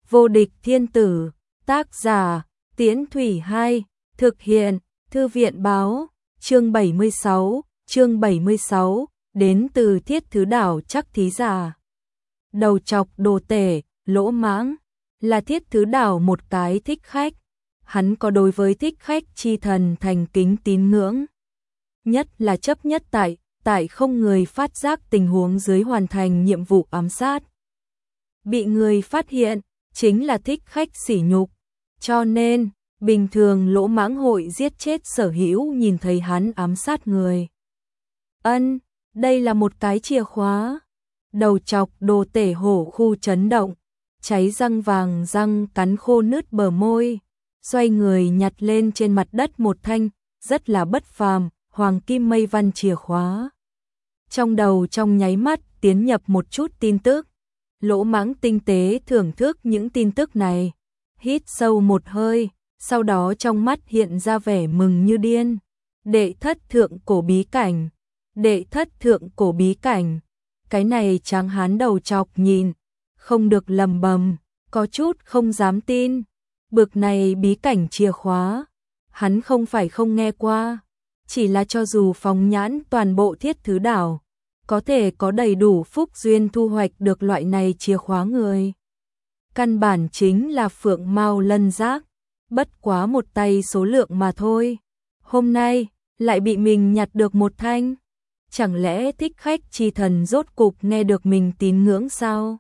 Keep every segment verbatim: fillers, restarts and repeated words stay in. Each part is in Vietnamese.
Vô địch thiên tử, tác giả, Tiễn Thủy Hai, thực hiện, Thư viện báo, chương bảy mươi sáu, chương bảy mươi sáu, đến từ Thiết Thứ Đảo Chắc Thí Giả. Đầu chọc đồ tể, lỗ mãng, là Thiết Thứ Đảo một cái thích khách, hắn có đối với thích khách chi thần thành kính tín ngưỡng. Nhất là chấp nhất tại, tại không người phát giác tình huống dưới hoàn thành nhiệm vụ ám sát. Bị người phát hiện, chính là thích khách sỉ nhục, cho nên, bình thường lỗ mãng hội giết chết sở hữu nhìn thấy hắn ám sát người. Ân, đây là một cái chìa khóa. Đầu chọc đồ tể hổ khu chấn động, cháy răng vàng răng cắn khô nứt bờ môi, xoay người nhặt lên trên mặt đất một thanh, rất là bất phàm, hoàng kim mây văn chìa khóa. Trong đầu trong nháy mắt tiến nhập một chút tin tức. Lỗ mãng tinh tế thưởng thức những tin tức này, hít sâu một hơi, sau đó trong mắt hiện ra vẻ mừng như điên. Đệ thất thượng cổ bí cảnh, đệ thất thượng cổ bí cảnh, cái này tráng hán đầu chọc nhìn, không được lầm bầm, có chút không dám tin. Bực này bí cảnh chìa khóa, hắn không phải không nghe qua, chỉ là cho dù phóng nhãn toàn bộ Thiết Thứ Đảo, có thể có đầy đủ phúc duyên thu hoạch được loại này chìa khóa người. Căn bản chính là phượng mao lân giác, bất quá một tay số lượng mà thôi. Hôm nay, lại bị mình nhặt được một thanh. Chẳng lẽ thích khách chi thần rốt cục nghe được mình tín ngưỡng sao?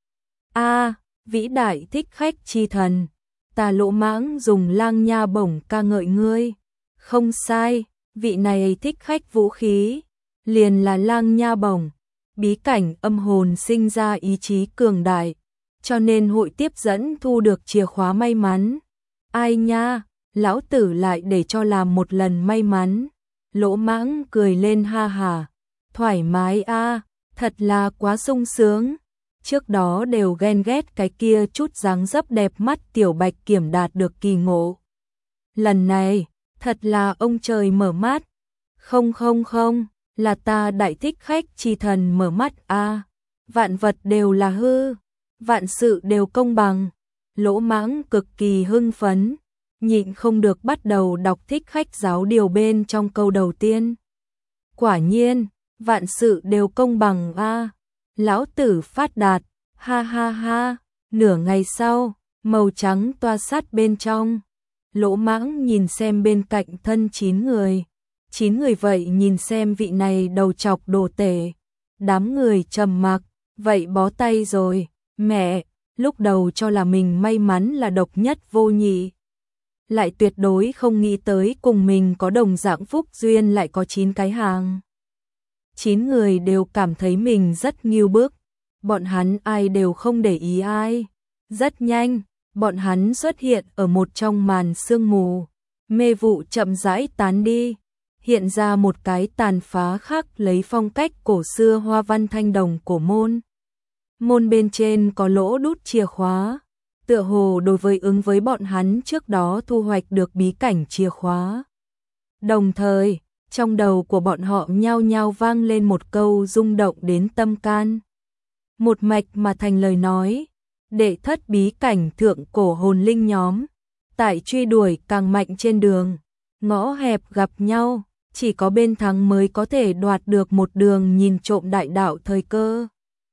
A, vĩ đại thích khách chi thần, ta lỗ mãng dùng lang nha bổng ca ngợi ngươi. Không sai, vị này thích khách vũ khí liền là lang nha bổng. Bí cảnh âm hồn sinh ra ý chí cường đại, cho nên hội tiếp dẫn thu được chìa khóa may mắn. Ai nha, lão tử lại để cho làm một lần may mắn. Lỗ mãng cười lên ha hà, thoải mái a, thật là quá sung sướng. Trước đó đều ghen ghét cái kia chút dáng dấp đẹp mắt tiểu bạch kiểm đạt được kỳ ngộ. Lần này, thật là ông trời mở mắt. Không không không, là ta đại thích khách chi thần mở mắt a. Vạn vật đều là hư, vạn sự đều công bằng. Lỗ mãng cực kỳ hưng phấn, nhịn không được bắt đầu đọc thích khách giáo điều bên trong câu đầu tiên. Quả nhiên, vạn sự đều công bằng a. Lão tử phát đạt, ha ha ha. Nửa ngày sau, màu trắng toa sát bên trong. Lỗ mãng nhìn xem bên cạnh thân chín người. Chín người vậy nhìn xem vị này đầu chọc đồ tể. Đám người trầm mặc, vậy bó tay rồi. Mẹ, lúc đầu cho là mình may mắn là độc nhất vô nhị, lại tuyệt đối không nghĩ tới cùng mình có đồng dạng phúc duyên lại có chín cái hàng. Chín người đều cảm thấy mình rất nghiêu bức, bọn hắn ai đều không để ý ai. Rất nhanh, bọn hắn xuất hiện ở một trong màn sương mù, mê vụ chậm rãi tán đi, hiện ra một cái tàn phá khác lấy phong cách cổ xưa hoa văn thanh đồng cổ môn. Môn bên trên có lỗ đút chìa khóa, tựa hồ đối với ứng với bọn hắn trước đó thu hoạch được bí cảnh chìa khóa. Đồng thời, trong đầu của bọn họ nhao nhao vang lên một câu rung động đến tâm can. Một mạch mà thành lời nói, đệ thất bí cảnh thượng cổ hồn linh nhóm, tại truy đuổi càng mạnh trên đường, ngõ hẹp gặp nhau, chỉ có bên thắng mới có thể đoạt được một đường nhìn trộm đại đạo thời cơ.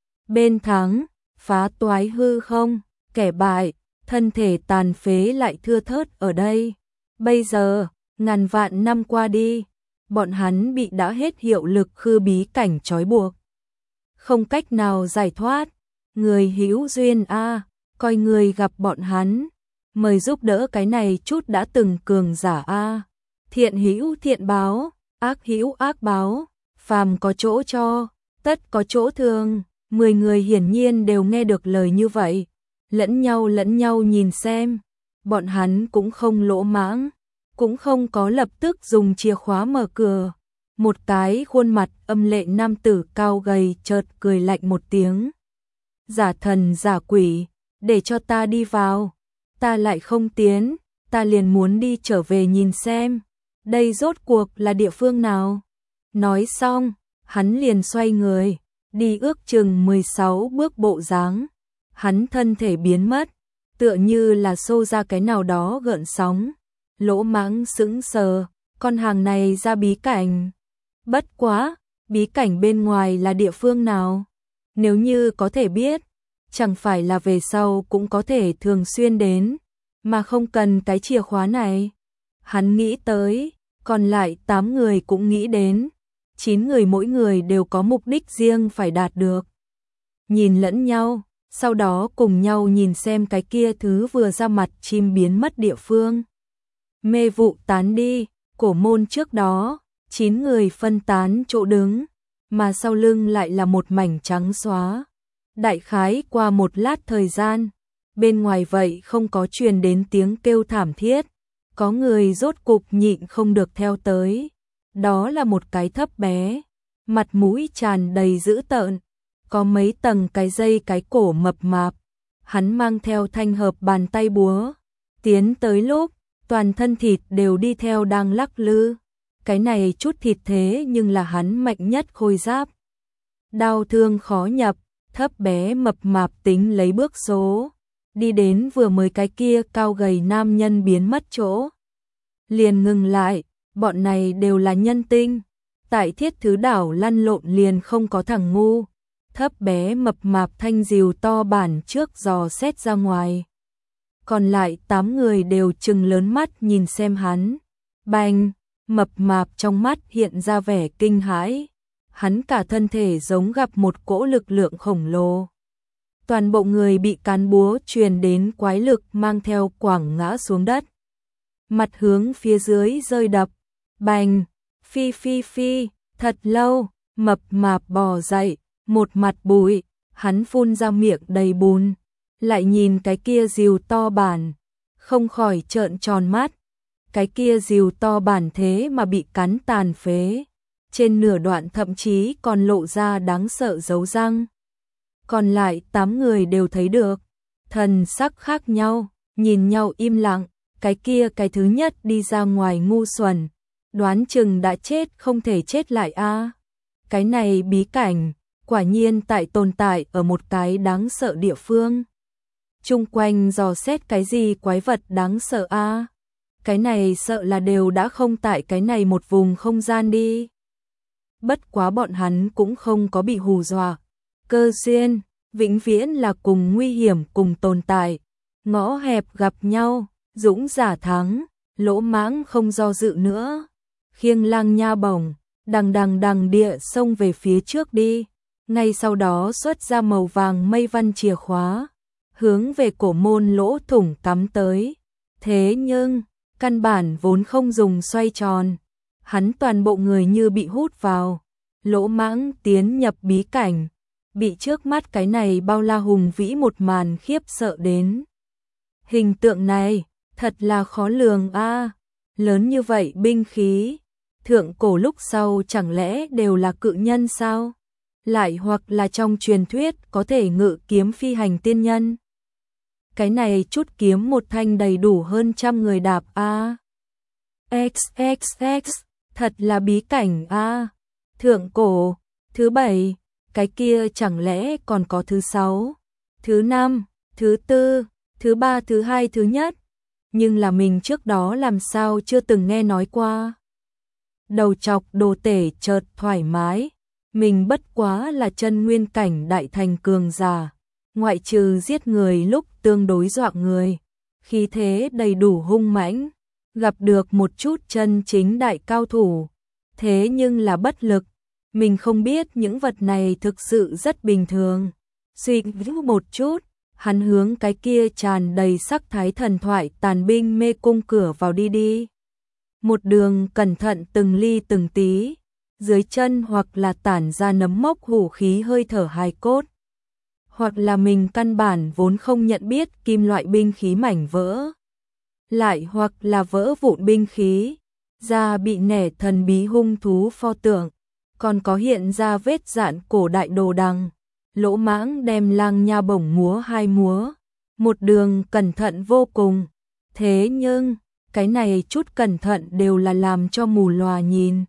Bên thắng, phá toái hư không, kẻ bại, thân thể tàn phế lại thưa thớt ở đây. Bây giờ, ngàn vạn năm qua đi, bọn hắn bị đã hết hiệu lực khư bí cảnh trói buộc. Không cách nào giải thoát, người hữu duyên a, coi người gặp bọn hắn, mời giúp đỡ cái này chút đã từng cường giả a. Thiện hữu thiện báo, ác hữu ác báo, phàm có chỗ cho, tất có chỗ thương. Mười người hiển nhiên đều nghe được lời như vậy, lẫn nhau lẫn nhau nhìn xem, bọn hắn cũng không lỗ mãng, cũng không có lập tức dùng chìa khóa mở cửa. Một cái khuôn mặt âm lệ nam tử cao gầy chợt cười lạnh một tiếng. Giả thần giả quỷ, để cho ta đi vào, ta lại không tiến, ta liền muốn đi trở về nhìn xem, đây rốt cuộc là địa phương nào. Nói xong, hắn liền xoay người, đi ước chừng mười sáu bước bộ dáng, hắn thân thể biến mất, tựa như là xô ra cái nào đó gợn sóng. Lỗ Mãng sững sờ, con hàng này ra bí cảnh. Bất quá, bí cảnh bên ngoài là địa phương nào? Nếu như có thể biết, chẳng phải là về sau cũng có thể thường xuyên đến, mà không cần cái chìa khóa này. Hắn nghĩ tới, còn lại tám người cũng nghĩ đến, chín người mỗi người đều có mục đích riêng phải đạt được. Nhìn lẫn nhau, sau đó cùng nhau nhìn xem cái kia thứ vừa ra mặt chim biến mất địa phương. Mê vụ tán đi, cổ môn trước đó, chín người phân tán chỗ đứng, mà sau lưng lại là một mảnh trắng xóa. Đại khái qua một lát thời gian, bên ngoài vậy không có truyền đến tiếng kêu thảm thiết, có người rốt cục nhịn không được theo tới. Đó là một cái thấp bé, mặt mũi tràn đầy dữ tợn, có mấy tầng cái dây cái cổ mập mạp. Hắn mang theo thanh hợp bàn tay búa, tiến tới lúc, toàn thân thịt đều đi theo đang lắc lư. Cái này chút thịt thế nhưng là hắn mạnh nhất khôi giáp. Đau thương khó nhập, thấp bé mập mạp tính lấy bước số, đi đến vừa mới cái kia cao gầy nam nhân biến mất chỗ. Liền ngừng lại, bọn này đều là nhân tinh, tại Thiết Thứ Đảo lăn lộn liền không có thằng ngu. Thấp bé mập mạp thanh diều to bản trước dò xét ra ngoài. Còn lại tám người đều trừng lớn mắt nhìn xem hắn. Bành, mập mạp trong mắt hiện ra vẻ kinh hãi. Hắn cả thân thể giống gặp một cỗ lực lượng khổng lồ. Toàn bộ người bị cán búa truyền đến quái lực mang theo quẳng ngã xuống đất. Mặt hướng phía dưới rơi đập. Bành, phi phi phi, thật lâu, mập mạp bò dậy, một mặt bụi, hắn phun ra miệng đầy bùn, lại nhìn cái kia diều to bản, không khỏi trợn tròn mắt. Cái kia diều to bản thế mà bị cắn tàn phế, trên nửa đoạn thậm chí còn lộ ra đáng sợ dấu răng. Còn lại tám người đều thấy được, thần sắc khác nhau, nhìn nhau im lặng. Cái kia cái thứ nhất đi ra ngoài ngu xuẩn, đoán chừng đã chết không thể chết lại a. À. Cái này bí cảnh, quả nhiên tại tồn tại ở một cái đáng sợ địa phương. Chung quanh dò xét cái gì quái vật đáng sợ a. À. Cái này sợ là đều đã không tại cái này một vùng không gian đi. Bất quá bọn hắn cũng không có bị hù dọa. Cơ duyên, vĩnh viễn là cùng nguy hiểm cùng tồn tại. Ngõ hẹp gặp nhau. Dũng giả thắng, Lỗ Mãng không do dự nữa, khiêng Lang Nha Bổng, đằng đằng đằng địa xông về phía trước đi, ngay sau đó xuất ra màu vàng mây văn chìa khóa, hướng về cổ môn lỗ thủng cắm tới. Thế nhưng, căn bản vốn không dùng xoay tròn, hắn toàn bộ người như bị hút vào. Lỗ Mãng tiến nhập bí cảnh, bị trước mắt cái này bao la hùng vĩ một màn khiếp sợ đến. Hình tượng này thật là khó lường a, à. Lớn như vậy binh khí, thượng cổ lúc sau chẳng lẽ đều là cự nhân sao? Lại hoặc là trong truyền thuyết có thể ngự kiếm phi hành tiên nhân. Cái này chút kiếm một thanh đầy đủ hơn trăm người đạp a. À. xx xx, thật là bí cảnh a. À. Thượng cổ, thứ bảy, cái kia chẳng lẽ còn có thứ sáu, thứ năm, thứ tư, thứ ba, thứ hai, thứ nhất. Nhưng là mình trước đó làm sao chưa từng nghe nói qua. Đầu chọc đồ tể chợt thoải mái, mình bất quá là chân nguyên cảnh đại thành cường giả, ngoại trừ giết người lúc tương đối dọa người, khí thế đầy đủ hung mãnh, gặp được một chút chân chính đại cao thủ, thế nhưng là bất lực, mình không biết những vật này thực sự rất bình thường. Suy nghĩ một chút, hắn hướng cái kia tràn đầy sắc thái thần thoại tàn binh mê cung cửa vào đi đi. Một đường cẩn thận từng ly từng tí, dưới chân hoặc là tản ra nấm mốc hủ khí hơi thở hài cốt, hoặc là mình căn bản vốn không nhận biết kim loại binh khí mảnh vỡ, lại hoặc là vỡ vụn binh khí, da bị nẻ thần bí hung thú pho tượng, còn có hiện ra vết dạn cổ đại đồ đằng. Lỗ Mãng đem Lang Nha Bổng múa hai múa, một đường cẩn thận vô cùng. Thế nhưng, cái này chút cẩn thận đều là làm cho mù lòa nhìn.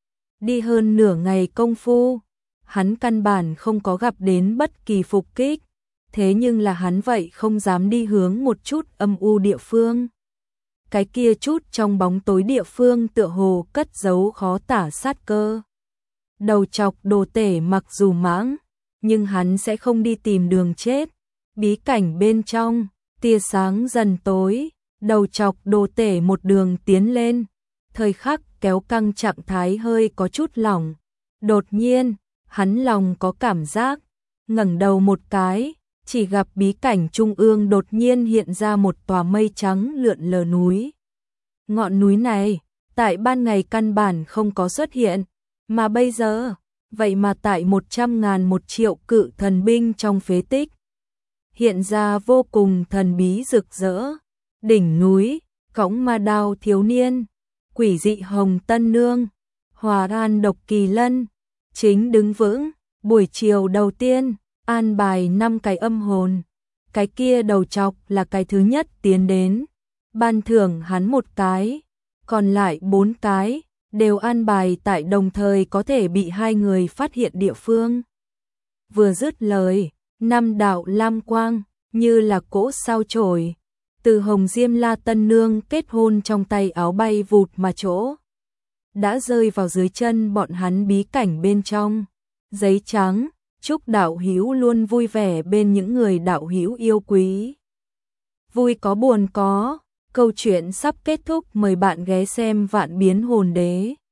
Đi hơn nửa ngày công phu, hắn căn bản không có gặp đến bất kỳ phục kích. thế nhưng là hắn vậy không dám đi hướng một chút âm u địa phương. Cái kia chút trong bóng tối địa phương tựa hồ cất giấu khó tả sát cơ. Đầu chọc đồ tể mặc dù mãng, nhưng hắn sẽ không đi tìm đường chết. Bí cảnh bên trong, tia sáng dần tối, đầu chọc đồ tể một đường tiến lên. Thời khắc kéo căng trạng thái hơi có chút lỏng. Đột nhiên, hắn lòng có cảm giác, ngẩng đầu một cái, chỉ gặp bí cảnh trung ương đột nhiên hiện ra một tòa mây trắng lượn lờ núi. Ngọn núi này, tại ban ngày căn bản không có xuất hiện, mà bây giờ, vậy mà tại một trăm ngàn một triệu cự thần binh trong phế tích. Hiện ra vô cùng thần bí rực rỡ, đỉnh núi, cõng ma đao thiếu niên, quỷ dị hồng tân nương, hòa an độc kỳ lân, chính đứng vững, buổi chiều đầu tiên, an bài năm cái âm hồn, cái kia đầu chọc là cái thứ nhất tiến đến, ban thưởng hắn một cái, còn lại bốn cái, đều an bài tại đồng thời có thể bị hai người phát hiện địa phương. Vừa dứt lời, năm đạo lam quang, như là cỗ sao chổi, từ hồng diêm la tân nương kết hôn trong tay áo bay vụt mà chỗ. Đã rơi vào dưới chân bọn hắn bí cảnh bên trong. Giấy trắng, chúc đạo hữu luôn vui vẻ bên những người đạo hữu yêu quý. Vui có buồn có, câu chuyện sắp kết thúc, mời bạn ghé xem Vạn Biến Hồn Đế.